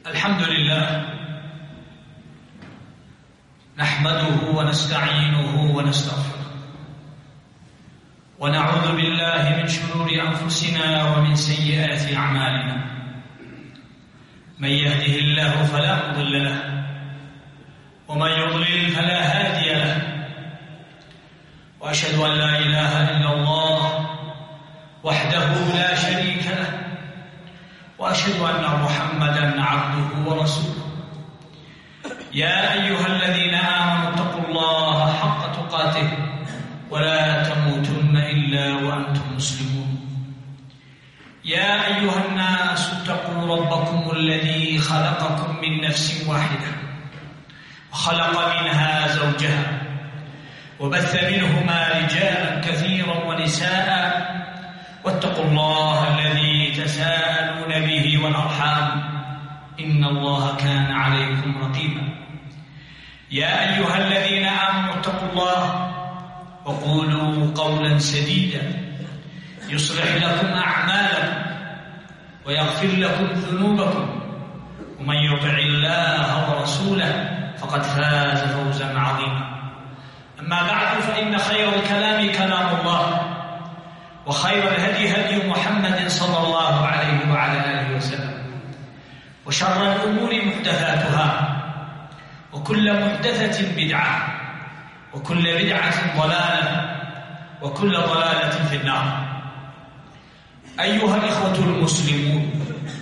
الحمد لله نحمده ونستعينه ونستغفره ونعوذ بالله من شرور أنفسنا ومن سيئات أعمالنا. من يهده الله فلا مضل له ومن يضلل فلا هادي له، وأشهد أن لا إله إلا الله وحده لا شريك له، وأشهد أن محمدًا عبده ورسوله. يا أيها الذين آمنوا اتقوا الله حق تقاته ولا تموتن إلا وأنتم مسلمون. يا أيها الناس اتقوا ربكم الذي خلقكم من نفس واحدة وخلق منها زوجها وبث منهما رجالا كثيرا ونساء، واتقوا الله الذي تساءلون به والأرحام إن الله كان عليكم رقيبا. يا أيها الذين آمنوا اتقوا الله وقولوا قولا سديدا يصلح لكم أعمالكم ويغفر لكم ذنوبكم، ومن يطع الله ورسوله فقد فاز فوزا عظيما. أما بعد، فإن خير الكلام كلام الله، وخير الهدي هدي محمد صلى الله عليه وعلى آله وسلم، وشر الأمور محدثاتها، وكل محدثة بدعة، وكل بدعة ضلالة، وكل ضلالة في النار. أيها الإخوة المسلمون،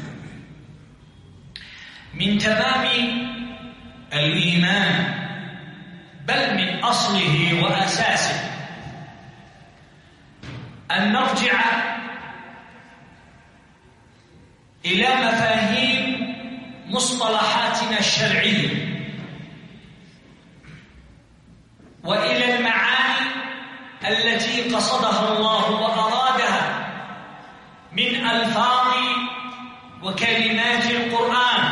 من تمام الإيمان بل من أصله وأساسه أن نرجع إلى مفاهيم مصطلحاتنا الشرعية وإلى المعاني التي قصدها الله وأرادها من ألفاظ وكلمات القرآن.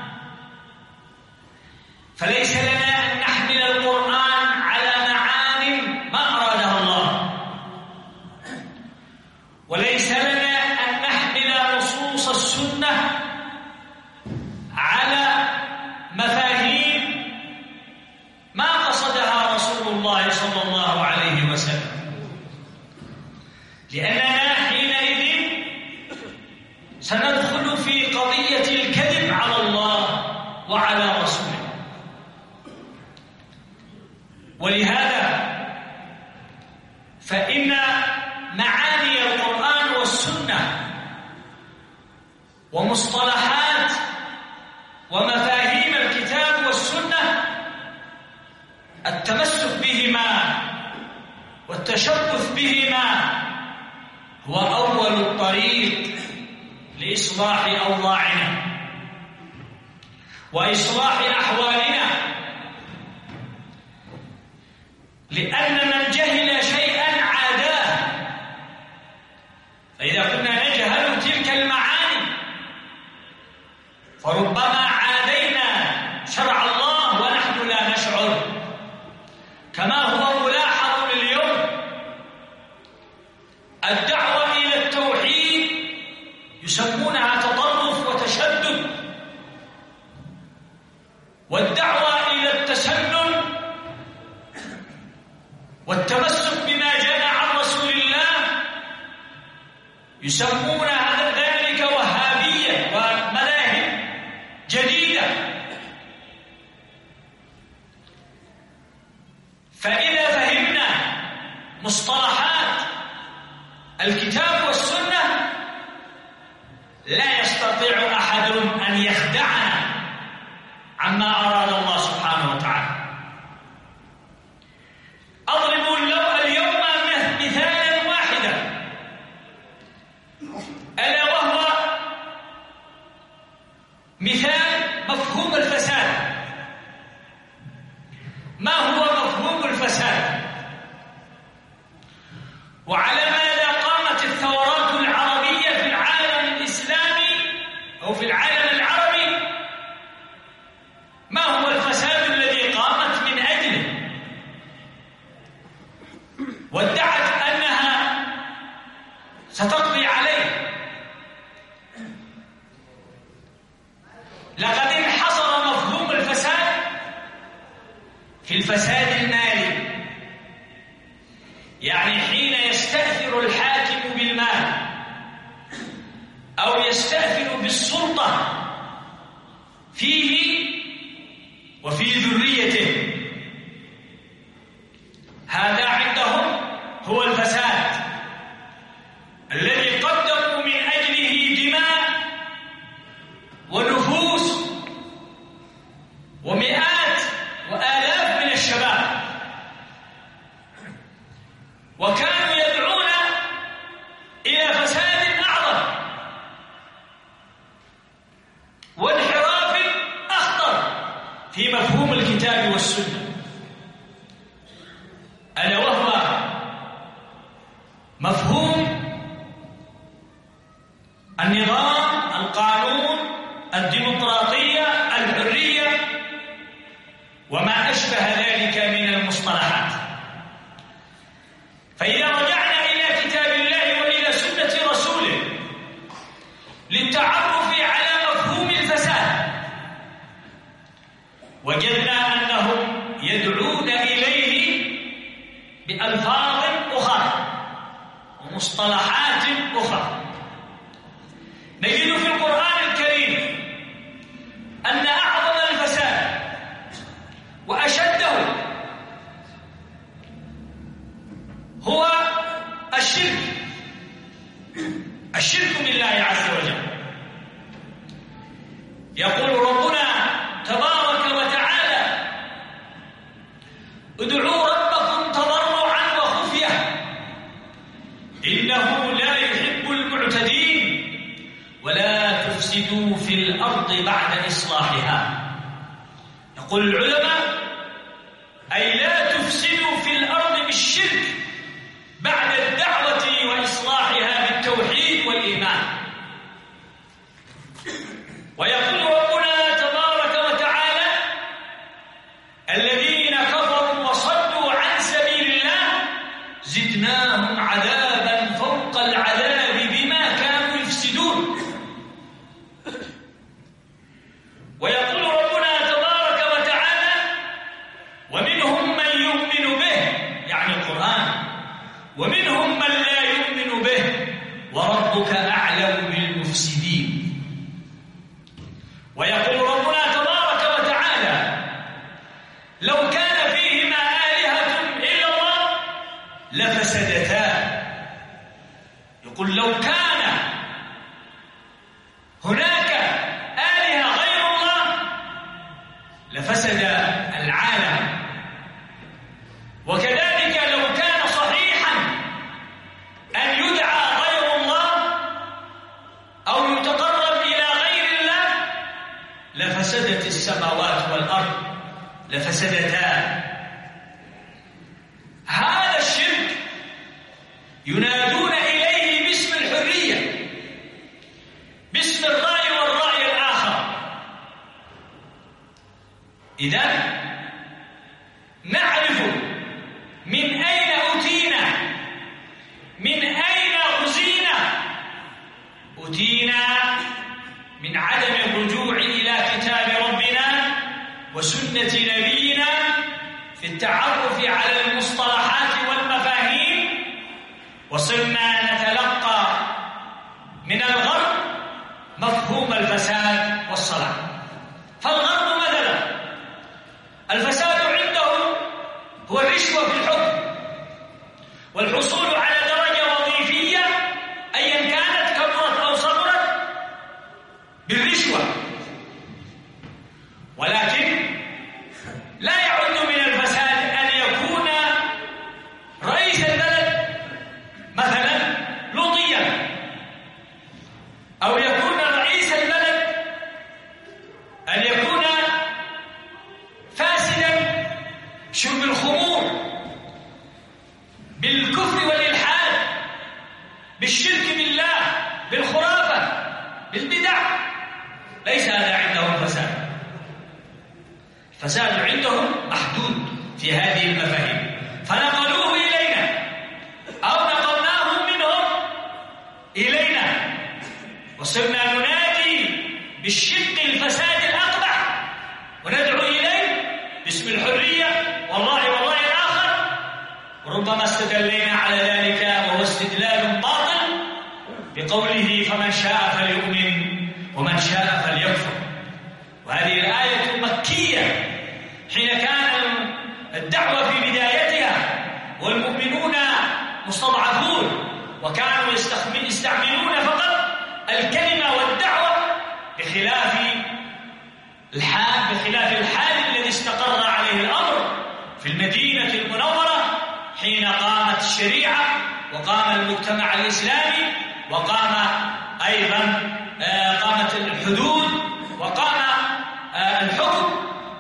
فليس لنا أن نحمل القرآن على معان ما أرادها الله، وليس لنا أن نحمل نصوص السنة على مفاهيم ما قصدها رسول الله صلى الله عليه وسلم، لأننا حينئذ سندخل في قضية الكذب على الله وعلى رسوله. ولهذا فإن معاني القرآن والسنة ومصطلحات ومفاهيم الكتاب والسنة التمسك بهما والتشبث بهما هو أول الطريق لإصلاح أوضاعنا وإصلاح أحوالنا، لأن من جهل شيئا عاداه. فإذا كنا نجهل تلك المعاني فربما عادينا شرع الله ونحن لا نشعر، كما هو ملاحظ اليوم. الدعوة إلى التوحيد يسمونها تطرف وتشدد، والدعوة إلى التسنن والتمسك بما جاء عن رسول الله يسمون ذلك وهابية ومذاهب جديدة. فإذا فهمنا مصطلحات الكتاب والسنة لا يستطيع أحد أن يخدعنا عما أراد الله سبحانه وتعالى. أضرب اليوم مثالا واحدا، ألا وهو مثال مفهوم الفساد. ما هو مفهوم الفساد؟ وعلى ماذا قامت الثورات العربية في العالم الإسلامي أو في العالم العربي؟ ما هو الفساد الذي قامت من أجله وادعت أنها ستقضي عليه؟ لقد بالفساد المالي، يعني حين يستأثر الحاكم بالمال أو يستأثر بالسلطة فيه وفي ذريته، هذا عندهم هو الفساد الذي قدموا من أجله دماء ونفوس ومئات وآلاف من الشباب، وكانوا يدعون إلى فساد أعظم وانحراف أخطر في مفهوم الكتاب والسنة، ألا وهو مفهوم النظام، القانون، الديمقراطية، الحرية وما أشبه ذلك من المصطلحات. فإذا رجعنا إلى كتاب الله وإلى سنة رسوله للتعرف على مفهوم الفساد، وجدنا أنهم يدعون إليه بألفاظ أخرى ومصطلحات أخرى. نجد في القرآن الكريم أن أعظم الفساد وأشده هو الشرك بالله عز وجل. يقول ربنا تبارك وتعالى: ادعوا ربكم تضرعا وخفية إنه لا يحب المعتدين ولا تفسدوا في الأرض بعد إصلاحها. يقول العلماء: أي لا تفسدوا في الأرض بالشرك بعد الدعوة وإصلاحها بالتوحيد والإيمان. ويقول ربنا تبارك وتعالى: الذين كفروا وصدوا عن سبيل الله زدناهم عذابا فوق العذاب بما كانوا يفسدون. ويقول ربنا تبارك وتعالى: ومنهم من يؤمن به، يعني القرآن، ومنهم من لا يؤمن به وربك أعلم بالمفسدين. ويقول ربنا تبارك وتعالى: لو كان فيهما آلهة إلا الله لفسدتا. يقول لو كان هناك آلهة غير الله لفسد العالم. وكذلك لو كان صحيحا أن يدعى غير الله أو يتقرب إلى غير الله لفسدت السماوات والأرض، لفسدتا. هذا الشرك ينادون إليه باسم الحرية، باسم الرأي والرأي الآخر. إذن نعرف من أين أتينا، من أين غزينا. أتينا من عدم الرجوع إلى كتاب ربنا وسنة نبينا في التعرف على المصطلحات والمفاهيم، وصرنا نتلقى من الغرب مفهوم الفساد والصلاح. فالغرب مثلا الفساد عنده هو الرشوة في الحكم والحصول على درجة وظيفية أيا كانت، كبرت أو صغرت، بالرشوة. ولكن لا يعد من الفساد أن يكون رئيس البلد مثلا لوطيا، أو يكون رئيس البلد أن يكون فاسدا، شرب الخمور، بالكفر والإلحاد، بالشرك بالله، بالخرافة، بالبدع. ليس هذا عندهم فساد. الفساد عندهم محدود في هذه المفاهيم، فنقلوه إلينا أو نقلناه منهم إلينا، وصرنا ننادي بالشق الفساد الأقبح وندعو إليه باسم الحرية وربما استدلينا على ذلك وهو استدلال باطل بقوله فمن شاء فليؤمن ومن شاء فليكفر. وهذه الآية مكية حين كان الدعوة في بدايتها والمؤمنون مستضعفون وكانوا يستعملون فقط الكلمة والدعوة بخلاف الحال الذي استقر عليه الأمر في المدينة المنورة حين قامت الشريعة وقام المجتمع الإسلامي وقام أيضا قامت الحدود وقام الحكم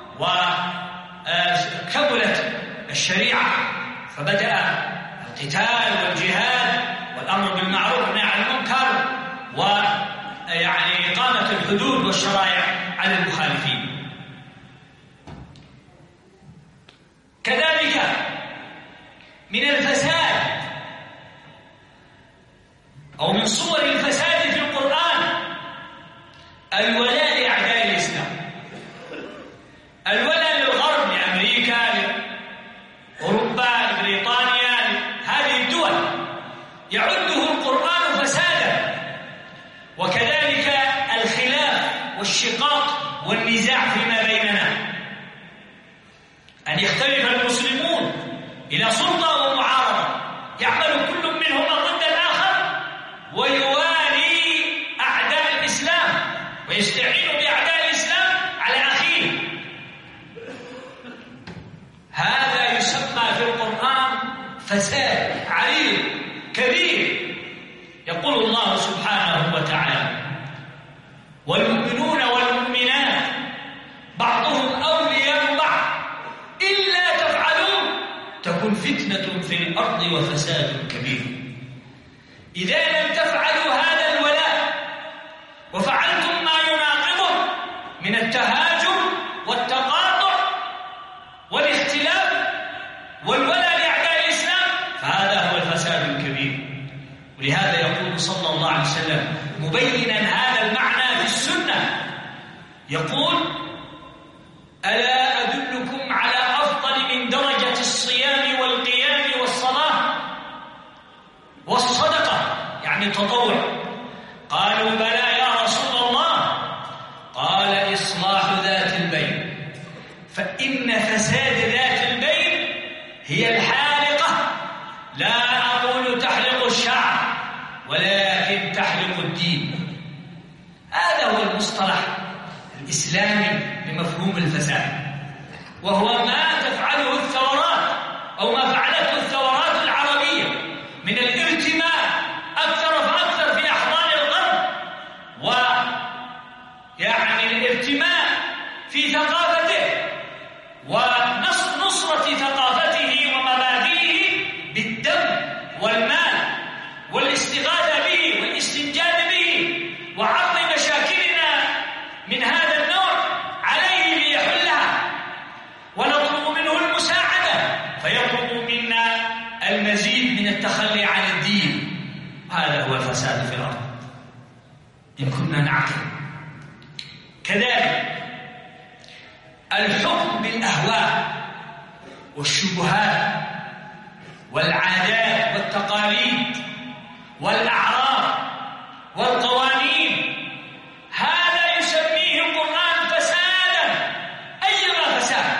وكملت الشريعة، فبدأ القتال والجهاد والأمر بالمعروف والنهي عن المنكر ويعني إقامة الحدود والشرائع على المخالفين. كذلك من الفساد أو من صور الفساد في القرآن الولاء لأعداء الإسلام، الولاء للغرب، لأمريكا، لأوروبا، لبريطانيا، هذه الدول يعده القرآن فسادا. وكذلك الخلاف والشقاق والنزاع فيما بيننا، أن يختلف المسلمون إلى سلطة ومعارضة يعمل كل منهما ضد الآخر ويوالي أعداء الإسلام ويستعين بأعداء الإسلام على أخيه. هذا يسمى في القرآن فساد عريض كبير. يقول الله سبحانه وتعالى والمؤمنون والمؤمنات بعضهم أولياء بعض إلا تفعلون تكن فتنة في الأرض وفساد كبير. إذا لم تفعلوا هذا الولاء وفعلتم ما يناقضه من التهاجم والتقاطع والاختلاف والولاء لأعداء الإسلام فهذا هو الفساد الكبير. ولهذا يقول صلى الله عليه وسلم مبينا هذا المعنى في السنة، يقول ألا أدلكم على أفضل من درجة الصيام والقيام والصلاة والصدقة، يعني التطوع؟ قالوا بلى يا رسول الله. قال إصلاح ذات البين، فإن فساد ذات البين هي الحالقة، لا أقول تحلق الشعر ولكن تحلق الدين. هذا هو المصطلح الإسلامي لمفهوم الفساد، وهو ما تفعله الثورات أو ما فعلته الثورات العربية من الارتماء أكثر فأكثر في أحضان الغرب، ويعني الارتماء في ثقافته ونصرة ثقافته ومبادئه بالدم والمال والاستغاثة به والاستنجاد به وعرض مشاكلنا من هذا النوع عليه ليحلها، ونطلب منه المساعدة فيطلب منا المزيد من التخلي عن الدين. هذا هو الفساد في الأرض إن كنا نعقل. كذلك الحكم بالأهواء والشبهات والعادات والتقاليد والأعراف والقوانين، هذا يسميه القرآن فسادا، أيما فساد،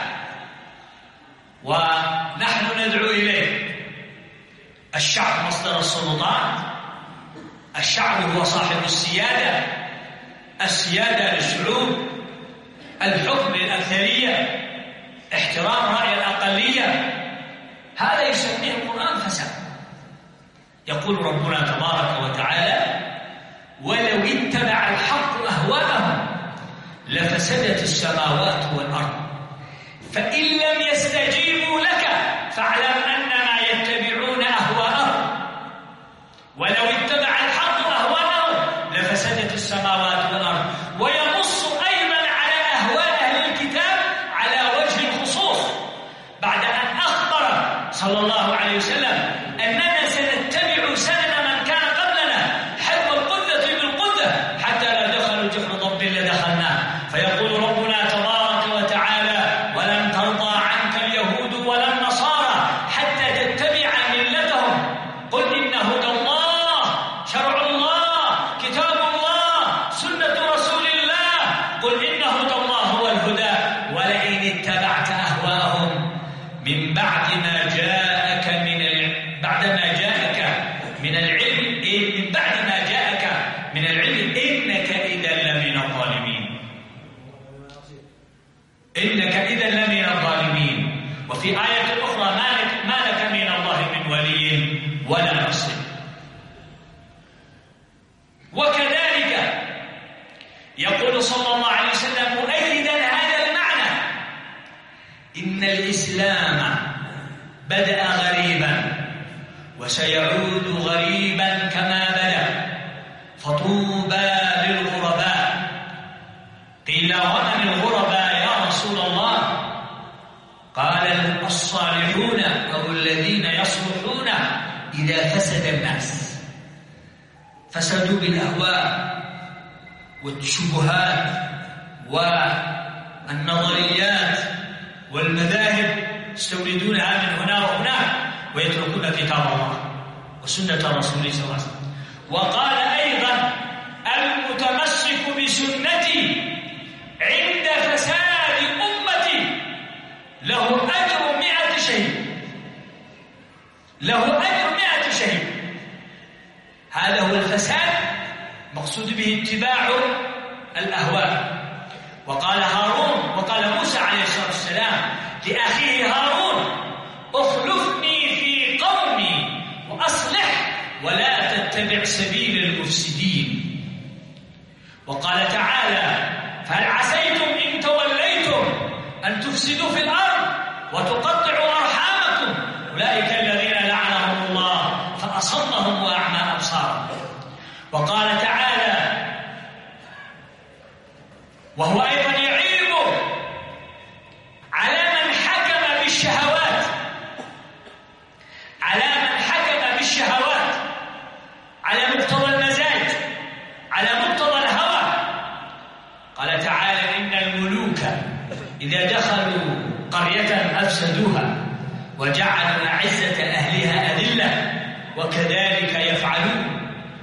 ونحن ندعو إليه. الشعب مصدر السلطات، الشعب هو صاحب السيادة، السيادة للشعوب، الحكم للأكثرية، احترام رأي الأقلية، هذا يسميه القرآن فساد. يقول ربنا تبارك وتعالى ولو اتبع الحق أهواءهم لفسدت السماوات والأرض فإن لم يستجيبوا لك فاعلم أنما يتبعون أهواءهم. ولو اتبع الحق أهواءهم لفسدت السماوات والأرض. وينص أيضا على أهواء أهل الكتاب على وجه الخصوص بعد أن أخبر صلى الله عليه وسلم أننا سنتبع سنن من كان قبلنا حذو القذة بالقذة حتى لا دخلوا جحر ضب لدخلناه. فيقول ربنا تبارك وتعالى ولن ترضى عنك اليهود ولا النصارى حتى تتبع بعد ما جاءك بعدما جاءك من العلم من بعد ما جاءك من العلم إنك إذا لمن الظالمين. إنك إذا لمن الظالمين. وفي آية أخرى ما لك من الله من ولي ولا نصير. وكذلك يقول صلى الله عليه وسلم مؤيدا هذا المعنى: إن الإسلام بدأ غريبا وسيعود غريبا كما بدأ، فطوبى للغرباء. قيل ومن الغرباء يا رسول الله؟ قال الصالحون أو الذين يصلحون إذا فسد الناس، فسدوا بالأهواء والشبهات والنظريات والمذاهب، يستوردونها من هنا وهناك ويتركون كتاب الله وسنة رسوله صلى الله عليه وسلم. وقال أيضا: المتمسك بسنتي عند فساد أمتي له أجر 100 شهيد. له أجر 100 شهيد. هذا هو الفساد، مقصود به اتباع الأهواء. وقال موسى عليه الصلاة والسلام لأخيه هارون: اخلفني في قومي وأصلح ولا تتبع سبيل المفسدين. وقال تعالى: فهل عسيتم إن توليتم أن تفسدوا في الأرض وتقطعوا أرحامكم أولئك الذين لعنهم الله فأصمهم وأعمى أبصارهم. وقال تعالى وهو أيضا يعيب على من حكم بالشهوات، على من حكم بالشهوات، على مقتضى المزاج، على مقتضى الهوى. قال تعالى: إن الملوك إذا دخلوا قرية أفسدوها وجعلوا أعزة أهلها أذلة وكذلك يفعلون.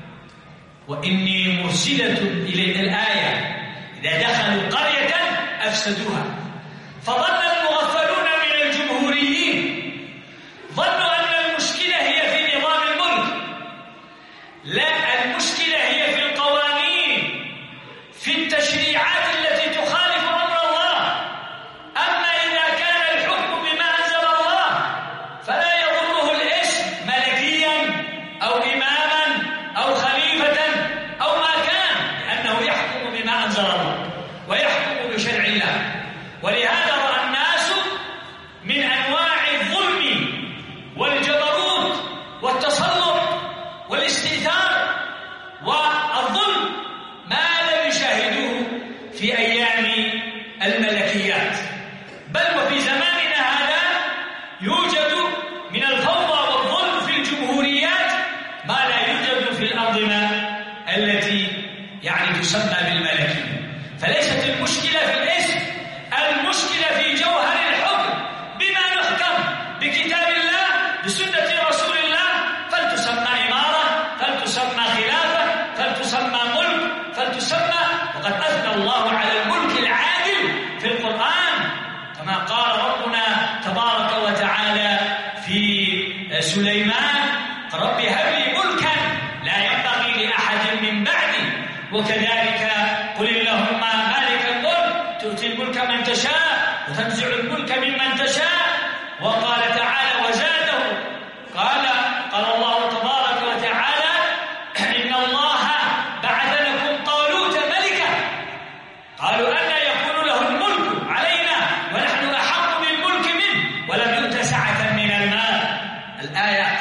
وإني مرسلة إلى الآية: إذا دخلوا قرية أفسدوها. فظن المغفلون من الجمهوريين ظنوا أن المشكلة هي في نظام الملك. لا، المشكلة هي في القوانين، في التشريعات التي تخالف أمر الله. أما إذا كان الحكم بما أنزل الله فلا يضره الاسم ملكيا أو إماما أو خليفة أو ما كان، لأنه يحكم بما أنزل الله ويحكم بشرع الله. ولهذا رأى الناس من أنواع الظلم والجبروت والتسلط والاستئثار والظلم ما لم يشاهدوه في أيام الملكيات، بل وفي زماننا هذا يوجد من الفوضى والظلم في الجمهوريات ما لا يوجد في الأنظمة التي تسمى بالملكية. فليست المشكلة في الاسم، المشكلة في جوهر الحكم. بما نحكم؟ بكتاب الله، بسنة رسول الله، فلتسمى إمارة، فلتسمى خلافة، فلتسمى ملك، فلتسمى. وقد أثنى الله على الملك العادل في القرآن كما قال ربنا تبارك وتعالى في سليمان: رب هب لي ملكا لا ينبغي لأحد من بعدي وكذلك قل اللهم مالك الملك تؤتي الملك من تشاء وتنزع الملك ممن تشاء. وقال تعالى وزاده قال الله تبارك وتعالى: إن الله بعث لكم طالوت ملكا قالوا أن يكون له الملك علينا ونحن أحق بالملك منه ولم يؤت سعة من المال. الآيات.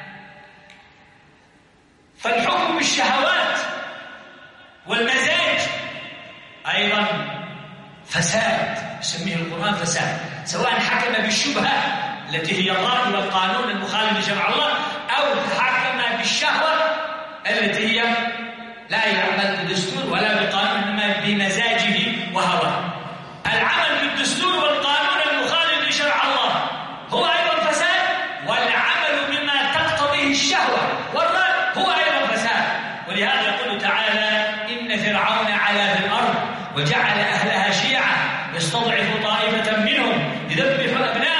فالحكم بالشهوات والمزاج أيضا فساد، يسميه القرآن فساد، سواء حكم بالشبهة التي هي الرأي والقانون المخالف لشرع الله أو حكم بالشهوة التي هي لا يعمل بالدستور ولا بالقانون إنما بمزاجه وهواه. العمل بالدستور والقانون المخالف لشرع الله هو أيضا فساد، والعمل بما تقتضيه الشهوة والرأي هو أيضا فساد. ولهذا يقول تعالى: إن فرعون علا في الأرض وجعل أهلها شيعا يستضعف طائفة منهم يذبح أبناءهم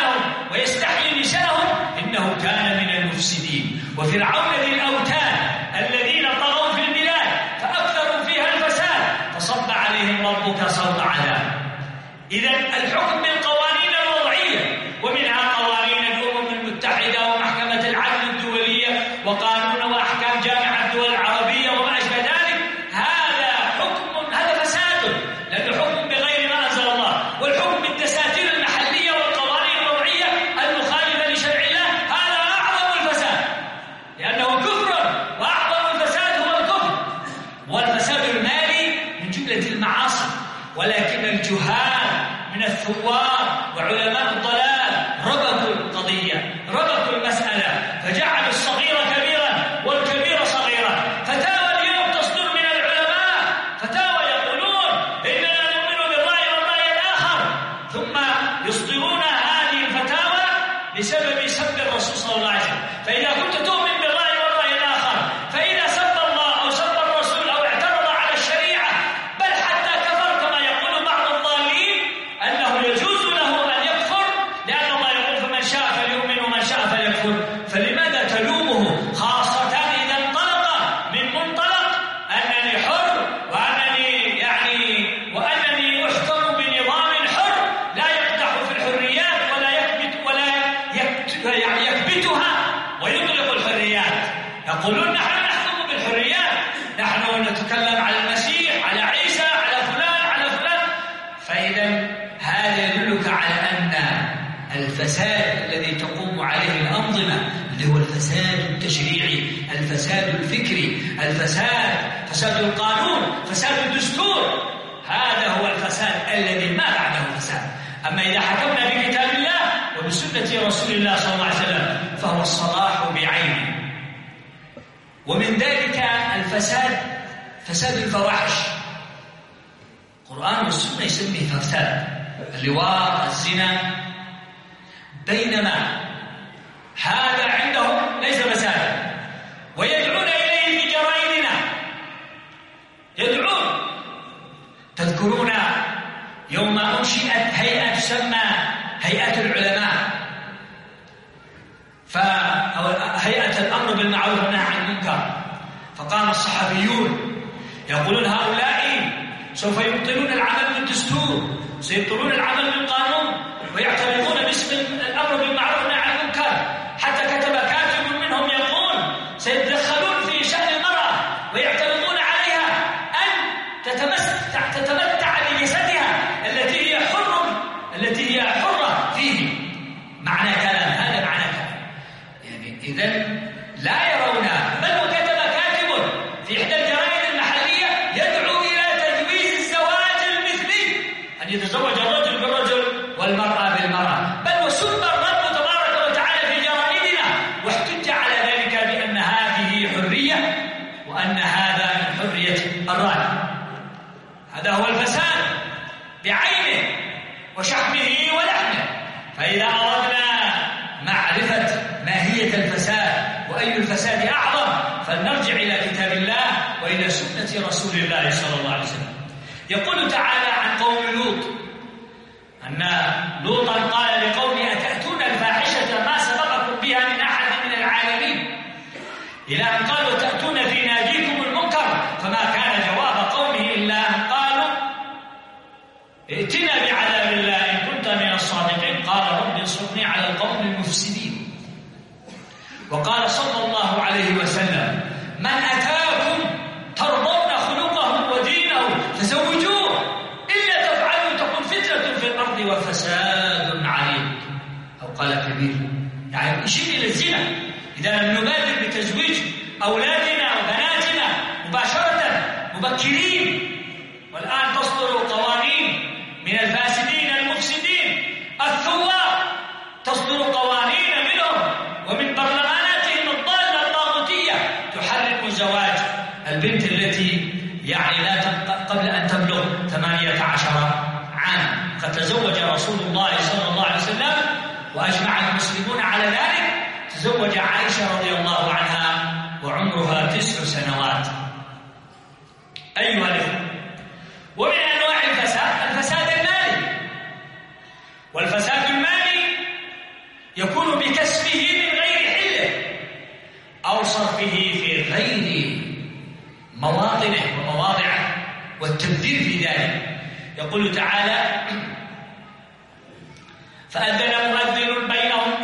ويستحيي نساءهم إنه كان من المفسدين. وفرعون ذي الأوتاد الذين طغوا في البلاد فأكثروا فيها الفساد فصب عليهم ربك صوت عذاب. إذن الحكم بالقوانين الوضعية، ومنها قوانين الأمم المتحدة ومحكمة العدل الدولية وقانون وأحكام جامعة الدول العربية وما أشبه ذلك، هذا حكم، هذا فساد، لأنه حكم بغير ما أنزل الله. والحكم بالدساتير المحلية والقوانين الوضعية المخالفة لشرع الله هذا أعظم الفساد، لأنه كفر، وأعظم الفساد هو الكفر. والفساد المالي من جملة المعاصي، ولكن الجهال من الثوار وعلماء الضلال ربطوا القضية، ربطوا المسألة، فجعلوا الصغير كبيرا والكبير صغيرا. فتاوى اليوم تصدر من العلماء، فتاوى يقولون إننا نؤمن بالرأي والرأي الآخر، ثم يصدرون هذه الفتاوى بسبب سب الرسول صلى الله عليه وسلم. فإذا كنت تؤمن بالرأي والرأي الآخر، فإذا سب الله أو سب الرسول أو اعترض على الشريعة، بل حتى كفر كما يقول بعض الضالين أنه يجوز له أن يكفر، لأن الله يقول فمن شاء فليؤمن ومن شاء فليكفر. فلماذا تلومه، خاصة إذا انطلق من منطلق أنني حر وأنني أحكم بنظام حر لا يقدح في الحريات ولا يكبتها ويطلق الحريات. يقولون نحن نحكم بالحريات، نحن نتكلم على المسيح، على عيسى، على فلان، على فلان. فإذا هذا يدلك على أن الفساد الذي تقوم عليه الأنظمة اللي هو الفساد التشريعي، الفساد الفكري، فساد القانون، فساد الدستور، هذا هو الفساد الذي ما بعده فساد. أما إذا حكمنا بكتاب الله وبسنة رسول الله صلى الله عليه وسلم فهو الصلاح بعينه. ومن ذلك الفساد، فساد الفواحش. القرآن والسنة يسميه فساد، اللواط، الزنا، بينما هذا عندهم ليس فسادا، ويدعون إليه في جرائدنا، يدعون. تذكرون يوم أنشئت هيئة تسمى هيئة العلماء، هيئة الأمر بالمعروف والنهي عن المنكر، فقام الصحفيون يقولون هؤلاء سوف يبطلون العمل بالدستور، سيبطلون العمل بالقانون، ويعترضون باسم الأمر بالمعروف والنهي عن المنكر. حتى كتب كاتب منهم يقول سيتدخلون في شأن المرأة ويعترضون عليها أن تتمتع بجسدها التي هي حرة فيه. معنى كلام هذا، معنى كلام يعني إذن لا يرون. بل وكتب كاتب في إحدى الجرائد المحلية يدعو إلى تجويز الزواج المثلي، أن يتزوج الرجل بالرجل والمرأة بالمرأة. بل وسب الرب تبارك وتعالى في جرائدنا، واحتج على ذلك بأن هذه حرية وأن هذا من حرية الرأي. هذا هو الفساد بعينه وشحمه ولحمه. فإذا أردنا معرفة ماهية الفساد وأي الفساد أعظم فلنرجع إلى كتاب الله وإلى سنة رسول الله صلى الله عليه وسلم. يقول تعالى عن قوم لوط أن لوطا قال لقومه أتأتون الفاحشة ما سبقكم بها من أحد من العالمين، إلى أن قالوا تأتون في ناديكم المنكر، فما كان جواب قومه إلا أن قالوا ائتنا بعذاب الله إن كنت من الصادقين، قال رب انصرني على القوم المفسدين. وقال صلى الله عليه وسلم من أتاكم ترضون خلقه ودينه فزوجوه، إلا تفعلوا تكن فتنة في الأرض وفساد عريض، أو قال كبير. يعني يشير إلى الزنا. إذا لم نبادر بتزويج أولادنا وبناتنا مباشرة مبكرين، والآن تصدر قوانين من الفاسدين المفسدين الثوار، تصدر قوانين منهم ومن برلماناتهم الضالة الطاغوتية تحرم زواج البنت التي يعني لا قبل أن تبلغ 18 عام. قد تزوج رسول الله صلى الله عليه وسلم وأجمع المسلمون على ذلك، تزوج عائشة رضي الله عنها وعمرها 9 سنوات. أيها الأخوة، ومن أنواع الفساد الفساد المالي. والفساد المالي يقول تعالى: فأذن مؤذن بينهم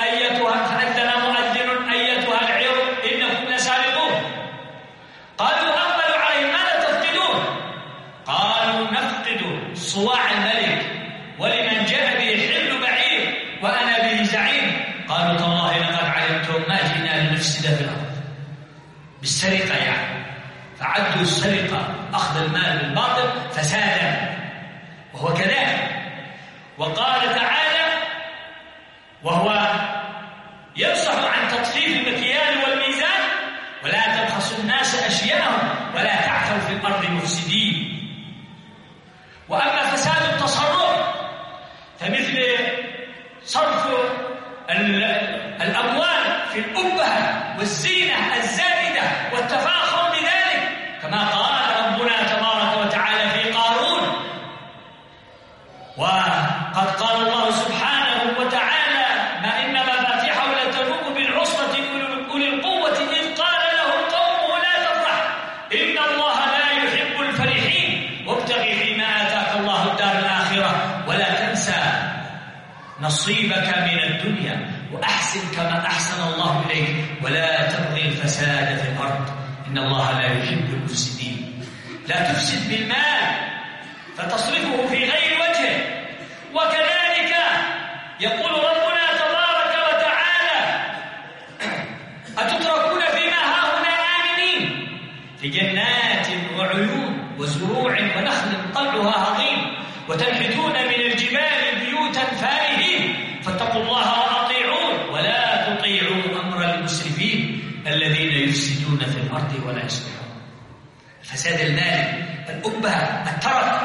أيتها العير إنكم لسارقون. قالوا أقبلوا عليهم: ماذا تفقدون؟ قالوا نفقد صواع الملك ولمن جاء به حمل بعير وأنا به زعيم. قالوا تالله لقد علمتم ما جئنا لنفسد في الأرض، بالسرقة يعني، فعدوا السرقة أخذ المال بالباطل فسادا، وهو كذلك. وقال تعالى وهو ينصح عن تطفيف المكيال والميزان: ولا تبخسوا الناس أشياءهم ولا تعثوا في الأرض مفسدين. وأما فساد التصرف فمثل صرف الأموال في الأبهة والزينة الزائدة والتفاخر بذلك، كما قال ربنا تبارك وتعالى في قارون. وقد قال الله سبحانه وتعالى: ما إن مفاتيحه لتنوء بالعصبة أولي القوة إذ قال له قومه لا تفرح إن الله لا يحب الفرحين وابتغ فيما آتاك الله الدار الآخرة ولا تنسى نصيبك من الدنيا وأحسن كما أحسن الله إليك ولا تبغي الفساد في الأرض إن الله لا يحب المفسدين. لا تفسد بالمال فتصرفه في غير وجهه. وكذلك يقول ربنا تبارك وتعالى: أتتركون فيما هاهنا آمنين في جنات وعيون وزروع ونخل طلعها هضيم وتنحتون من الجبال بيوتا فارهين فاتقوا الله وأطيعون ولا تطيعوا أمر المسرفين الذين يفسدون في الأرض ولا يصلحون. الفساد المالي، الأبهة، الترف.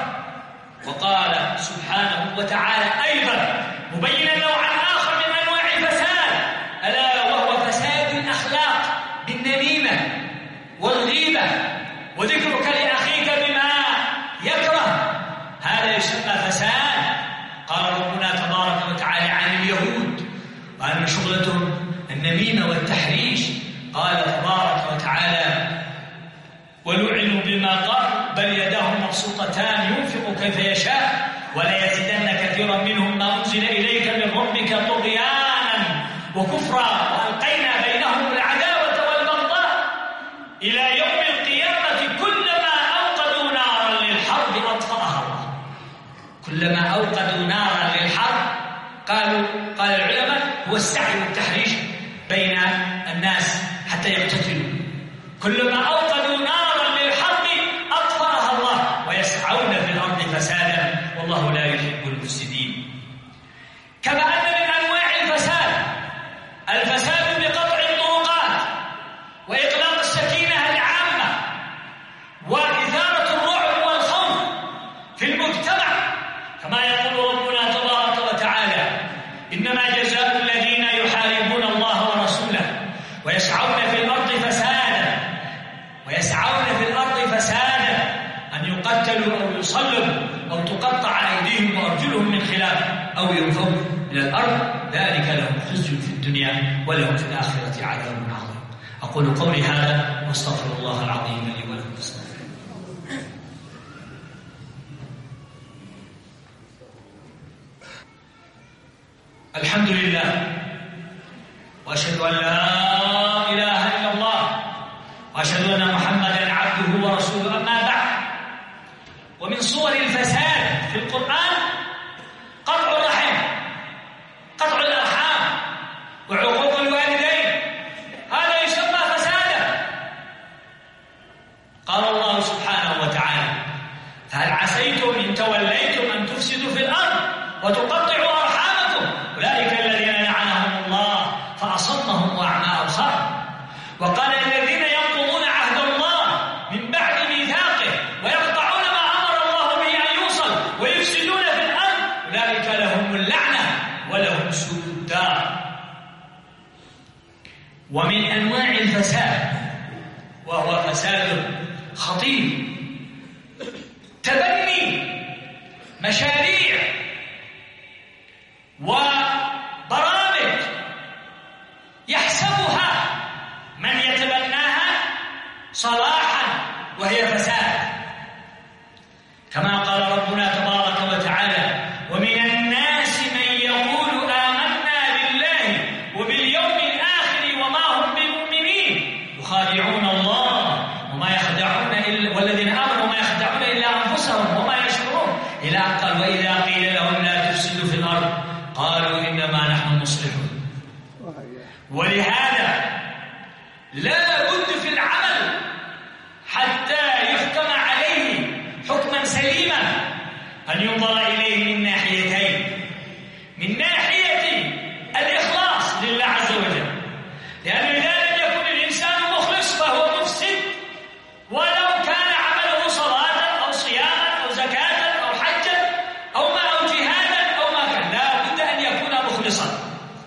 وقال سبحانه وتعالى أيضا مبينا نوعا آخر من أنواع الفساد ألا وهو فساد الأخلاق بالنميمة والغيبة وذكرك لأخيك بما يكره، هذا يسمى فساد. قال ربنا تبارك وتعالى عن اليهود وأن شغلتهم النميمة والتحريش، قال تبارك وتعالى: ولعنوا بما قالوا بل يداه مبسوطتان ينفق كيف يشاء ولا يزيدن كثيرا منهم ما أنزل إليك من ربك طغيانا وكفرا وألقينا بينهم العداوة والبغضاء إلى يوم القيامة كلما أوقدوا نارا للحرب أطفأها الله. كلما أوقدوا نارا للحرب قال العلماء هو السعي والتحريش بين الناس حتى يقتتلوا. كلما أوقدوا نارا للحرب أطفأها الله ويسعون في الأرض فسادا والله لا يحب المفسدين. كما أن من أنواع الفساد بقطع الطرقات وإطلاق السكينة العامة وإثارة الرعب والخوف في المجتمع، كما يقول ربنا تبارك وتعالى: إنما جزاء الذين يحاربون الله ورسوله ويسعون في الأرض فسادا أن يقتلوا أو يصلبوا أو تقطع أيديهم وأرجلهم من خلاف أو ينفوا إلى الأرض ذلك لهم خزي في الدنيا ولهم في الآخرة عذاب عظيم. أقول قولي هذا واستغفر الله العظيم لي ولكم فاستغفروه. الحمد لله وأشهد أن لا إله إلا الله وأشهد أن محمدا عبده ورسوله. أما بعد، ومن صور الفساد في القرآن قطع الرحم، قطع الأرحام وعقوق الوالدين، هذا يسمى فسادا. قال الله سبحانه وتعالى: فهل عسيتم إن توليتم أن تفسدوا في الأرض وتقطعوا أرحامكم أولئك الذين لعنهم الله فأصمهم وأعمى أبصارهم. وقال: الذين ينقضون عهد الله من بعد ميثاقه ويقطعون ما أمر الله به أن يوصل ويفسدون في الأرض أولئك لهم اللعنة ولهم سوء الدار. ومن أنواع الفساد وهو فساد خطير تبني مشاريع وبرامج يحسبها من يتبناها صلاحا وهي فساد، كما قال ربنا تبارك وتعالى: ولهذا لا بد في العمل حتى يحكم عليه حكما سليما أن ينظر إليه من ناحيتين: من ناحية الإخلاص لله عز وجل، لأن إذا لم يكن الإنسان مخلص فهو مفسد، ولو كان عمله صلاة أو صياما أو زكاة أو حجا أو جهادا أو ما كان، لا بد أن يكون مخلصا.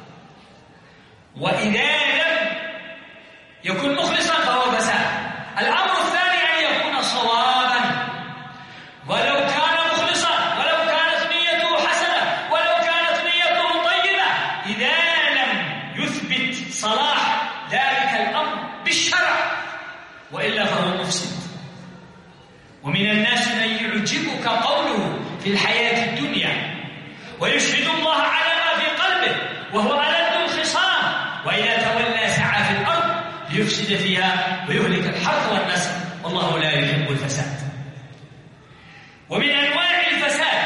وإذا لم يكن مخلصا فهو فساد. الأمر الثاني أن يكون صوابا، ولو كان مخلصا، ولو كانت نيته حسنة، ولو كانت نيته طيبة، إذا لم يثبت صلاح ذلك الأمر بالشرع وإلا فهو مفسد. ومن الناس من يعجبك قوله في الحياة الدنيا ويشهد الله على ما في قلبه وهو ألد الخصام، وإذا تولى سعى في الأرض ليفسد فيها ويهلك الحرث والنسل والله لا يحب الفساد. ومن أنواع الفساد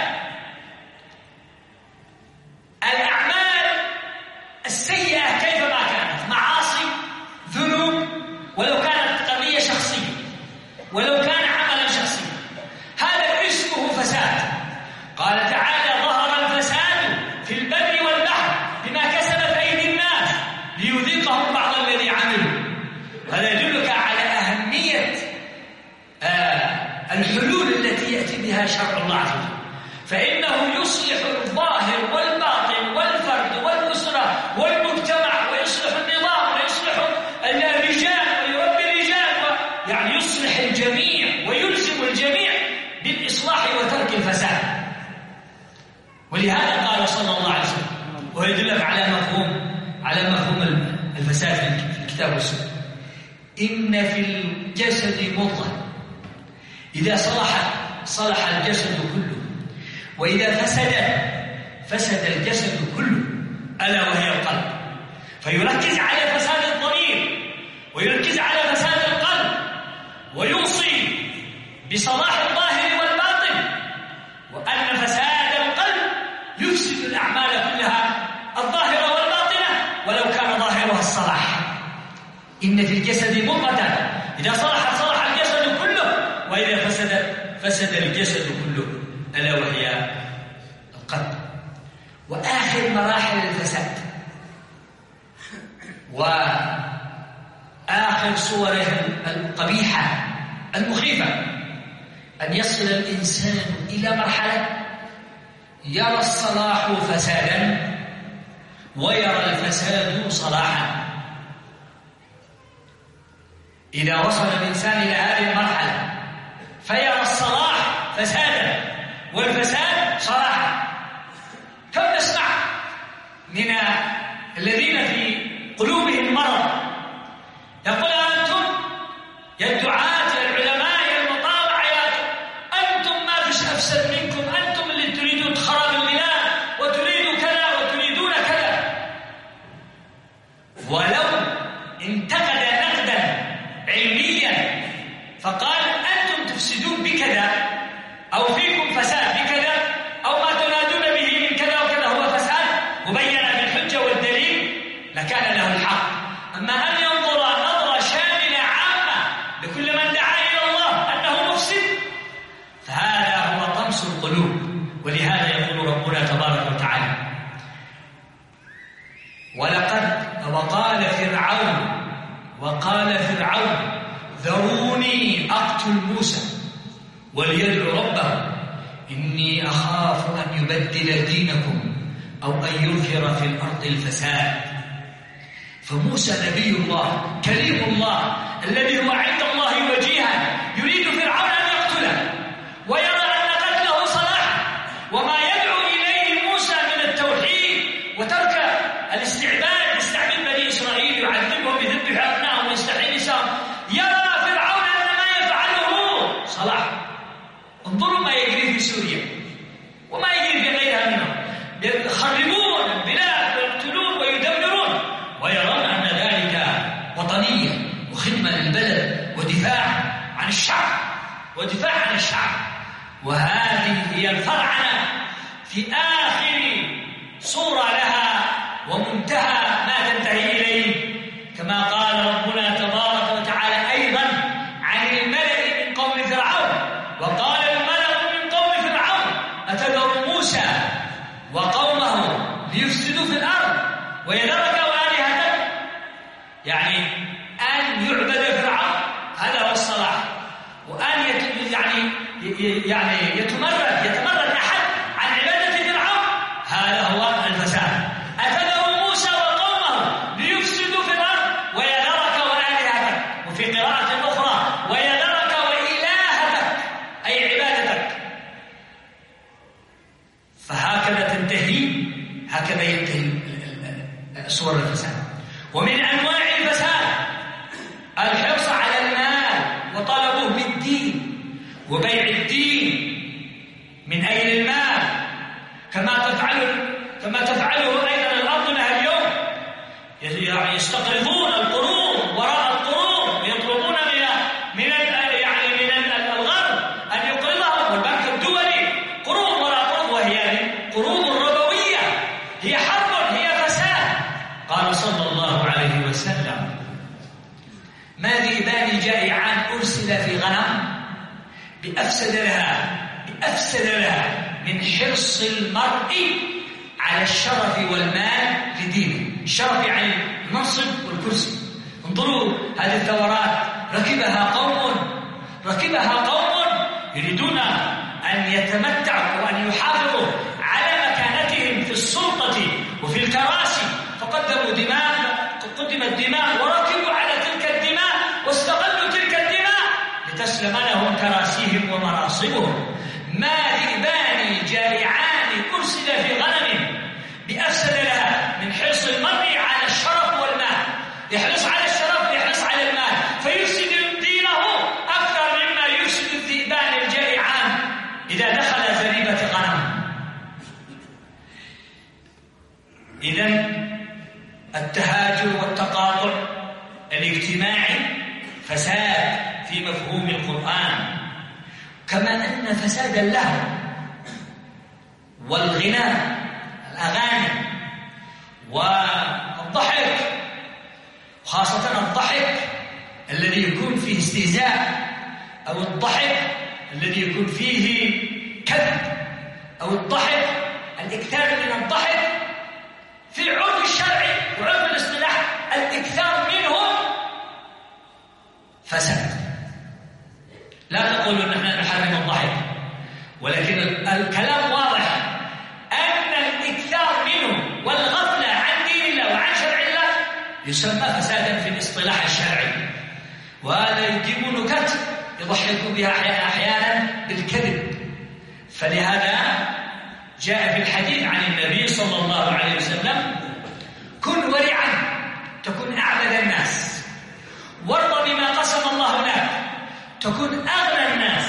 الأعمال السيئة كيفما كانت، معاصي، ذنوب، ولو كانت قضية شخصية، ولو كان عملا شخصيا، هذا اسمه فساد. قال تعالى: ظهر الفساد في البر والبحر بما كسبت أيدي الناس ليذيقهم بعض الذي عملوا. هذا يدلك على أهمية الحلول التي يأتي بها شرع الله عز وجل، فإنه يصلح الظاهر والباطن والفرد والأسرة والمجتمع، ويصلح النظام، ويصلح الرجال ويربي الرجال، يعني يصلح الجميع ويلزم الجميع بالإصلاح وترك الفساد. ولهذا قال صلى الله عليه وسلم، ويدلك على مفهوم الفساد في الكتاب والسنة: إن في الجسد مضغة إذا صلح الجسد كله، وإذا فسد الجسد كله، ألا وهي القلب. فيركز على فساد الضمير، ويركز على فساد القلب، ويوصي بصلاح الظاهر والباطن، وأن فساد القلب يفسد الأعمال كلها الظاهرة والباطنة ولو كان ظاهرها الصلاح. إن في الجسد مضغة إذا صلح الجسد كله، وإذا فسد الجسد كله، ألا وهي القلب. وآخر مراحل الفساد وآخر صوره القبيحة المخيفة أن يصل الإنسان إلى مرحلة يرى الصلاح فسادا ويرى الفساد صلاحا. إذا وصل الإنسان إلى هذه المرحلة فيرى الصلاح فسادا والفساد صلاحا، كم نسمع من الذين في قلوبهم مرض يقول: أنتم يا الدعاة يا العلماء يا المطاوع أنتم ما فيش أفسد منكم، أنتم اللي تريدون خراب البلاد وتريدوا كذا وتريدون كذا. ولو انتقد نقدا علميا فقال: أنتم تفسدون بكذا، أو فيكم فساد بكذا، أو ما تنادون به من كذا وكذا هو فساد، مبين بالحجة والدليل، لكان له الحق. أما أن ينظر نظرة شاملة عامة لكل من دعا إلى الله أنه مفسد، فهذا هو طمس القلوب. ولهذا يقول ربنا تبارك وتعالى: وقال فرعون ذروني أقتل موسى وليدعو ربه إني أخاف أن يبدل دينكم أو أن يظهر في الأرض الفساد. فموسى نبي الله كريم الله الذي هو عند الله وجيها، يريد فرعون أن يقتله ويرى أن قتله صلاح، وما يدعو إليه موسى من التوحيد وترك الاستعباد، يستعبد بني إسرائيل، يعذبهم بذبح أبنائهم ويستحيي نساءهم، يرى فرعون أن ما يفعله صلاح. انظروا ما يجري في سوريا وما يجري في غيرها منهم، يخربون البلاد ويقتلون ويدمرون، ويرون أن ذلك وطنية وخدمة للبلد ودفاع عن الشعب. وهذه هي الفرعنة في آخر صورة لها ومنتهى ما ما تنتهي إليه، كما قال ربنا تبارك وتعالى أيضا عن الملأ من قوم فرعون: وقال الملأ من قوم فرعون أتذر موسى وقومه ليفسدوا في الأرض ويذرك وآلهتك. يعني أن يعبد فرعون، هذا هو الصلاح، وأن يتمرد أحد عن عبادة فرعون، هذا هو الفساد. أتذر موسى وقومه ليفسدوا في الأرض ويذرك وآلهتك، وفي قراءة أخرى ويذرك وإلهتك أي عبادتك. فهكذا ينتهي صور الفساد. ومن أنواع الفساد الحرص على المال وطلبه بالدين وبيع الدين من أجل المال، كما تفعله أيضا الأنظمة اليوم، يستقرضون القروض وراء القروض ويطلبون من الغرب أن يقرضهم، والبنك الدولي قروض وراء قروض، وهي قروض ربوية، هي حرب، هي فساد. قال صلى الله عليه وسلم: ما ذئبان جائعان أرسل في غنم بأفسد لها من حرص المرء على الشرف والمال لدينه. الشرف يعني المنصب والكرسي. انظروا هذه الثورات ركبها قوم يريدون أن يتمتعوا وأن يحافظوا على مكانتهم في السلطة وفي الكراسي، قدمت دماء وركبوا على تلك الدماء واستغلوا تلك الدماء لتسلم لهم كراسيهم ومناصبهم. ما ذئبان جائعان أرسل في غنم بأفسد لها من حرص المرء على الشرف والمال. يحرص على الشرف ويحرص على المال، فيفسد دينه أكثر مما يفسد الذئبان الجائعان إذا دخل زريبة غنم. إذن التهاجر والتقاطع الاجتماعي فساد في مفهوم القرآن، كما أن فساد اللهو والغناء، الأغاني والضحك، خاصة الضحك الذي يكون فيه استهزاء، أو الضحك الذي يكون فيه كذب، أو الضحك الإكثار من الضحك في عرف الشرعي وعرف الاصطلاح، الإكثار منه فساد. لا تقولوا أن نحن نحرم الضحك، ولكن الكلام واضح أن الإكثار منه والغفلة عن دين الله وعن شرع الله يسمى فسادا في الاصطلاح الشرعي. وهذا يجيب نكت يضحك بها أحيانا بالكذب. فلهذا جاء في الحديث عن النبي صلى الله عليه وسلم: كن ورعا تكن أعبد الناس، وارض بما قسم الله لك تكن أغنى الناس،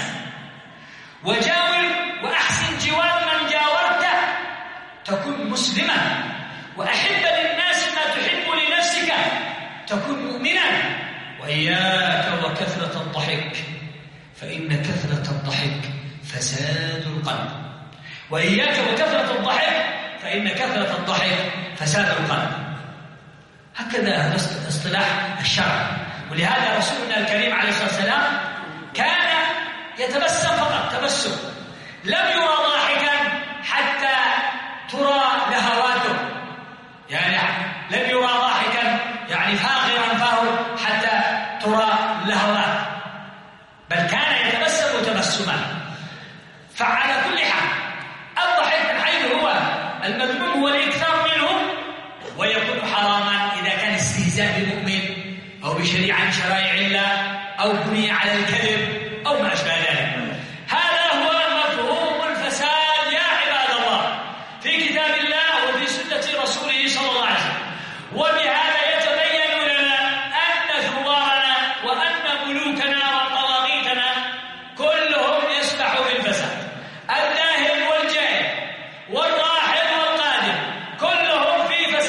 وجاور وأحسن جوار من جاورته تكن مسلما، وأحب للناس ما تحب لنفسك تكن مؤمنا، وإياك وكثرة الضحك فإن كثرة الضحك فساد القلب. وإياك وكثرة الضحك فإن كثرة الضحك فساد القلب. هكذا هذا اصطلاح الشرع. ولهذا رسولنا الكريم عليه الصلاة والسلام كان يتبسم فقط تبسم، لم يرى ضاحكا حتى ترى لهواته، يعني لم يرى ضاحكا يعني فاغرا فاه حتى ترى لهواته، بل كان يتبسم تبسما. فعلى كل حال الضحك من حيث هو المذموم هو الإكثار منه، ويكون حراما إذا كان استهزاء بمؤمن أو بشريعة شرائع الله أو بني على الكذب أو ما أشبه ذلك. هذا هو مفهوم الفساد يا عباد الله في كتاب الله وفي سنة رسوله صلى الله عليه وسلم. وبهذا يتبين لنا أن ثوارنا وأن ملوكنا وطواغيتنا كلهم يسبحوا في الفساد، الذاهب والجاهل والراحل والقادم كلهم في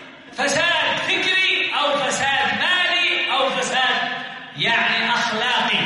فساد فكري أو فساد مالي أو فساد يعني أخلاقي.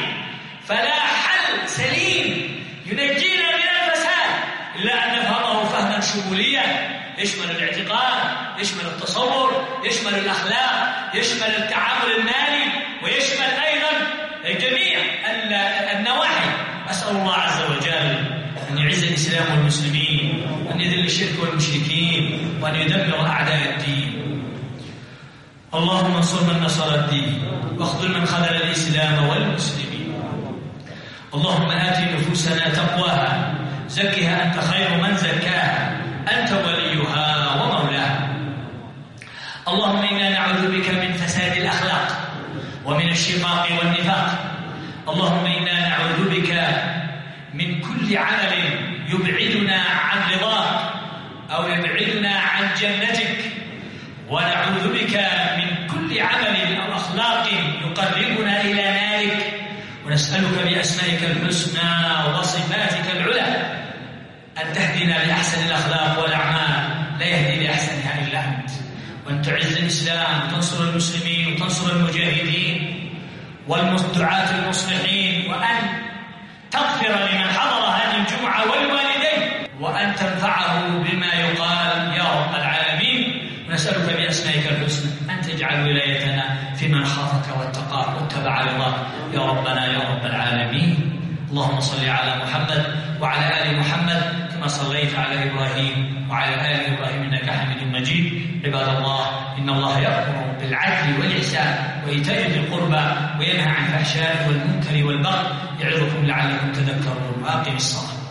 شمولية، يشمل الاعتقاد، يشمل التصور، يشمل الأخلاق، يشمل التعامل المالي، ويشمل أيضا جميع النواحي. أسأل الله عز وجل أن يعز الإسلام والمسلمين، وأن يذل الشرك والمشركين، وأن يدمر أعداء الدين. اللهم انصر من نصر الدين، واخذل من خذل الإسلام والمسلمين. اللهم آت نفوسنا تقواها، زكها أنت خير من زكاها، أنت وليها ومولاها. اللهم إنا نعوذ بك من فساد الأخلاق ومن الشقاق والنفاق. اللهم إنا نعوذ بك من كل عمل يبعدنا عن رضاك أو يبعدنا عن جنتك، ونعوذ بك من كل عمل أو أخلاق يقربنا إلى نارك، ونسألك بأسمائك الحسنى وصفاتك العلى أن تهدنا لأحسن الأخلاق والأعمال، لا يهدي لأحسنها إلا أنت، وأن تعز الإسلام وتنصر المسلمين وتنصر المجاهدين والدعاة المصلحين، وأن تغفر لمن حضر هذه الجمعة والوالدين، وأن تنفعه بما يقال يا رب العالمين. ونسألك بأسمائك الحسنى أن تجعل ولايتنا في من خافك واتقاك واتبع رضاك يا ربنا يا رب العالمين. اللهم صل على محمد وعلى آل محمد كما صليت على إبراهيم وعلى آل إبراهيم إنك حميد مجيد. عباد الله، إن الله يأمر بالعدل والإحسان وإيتاء ذي القربى وينهى عن الفحشاء والمنكر والبغي، يعظكم لعلكم تذكرون. وأقم الصلاة.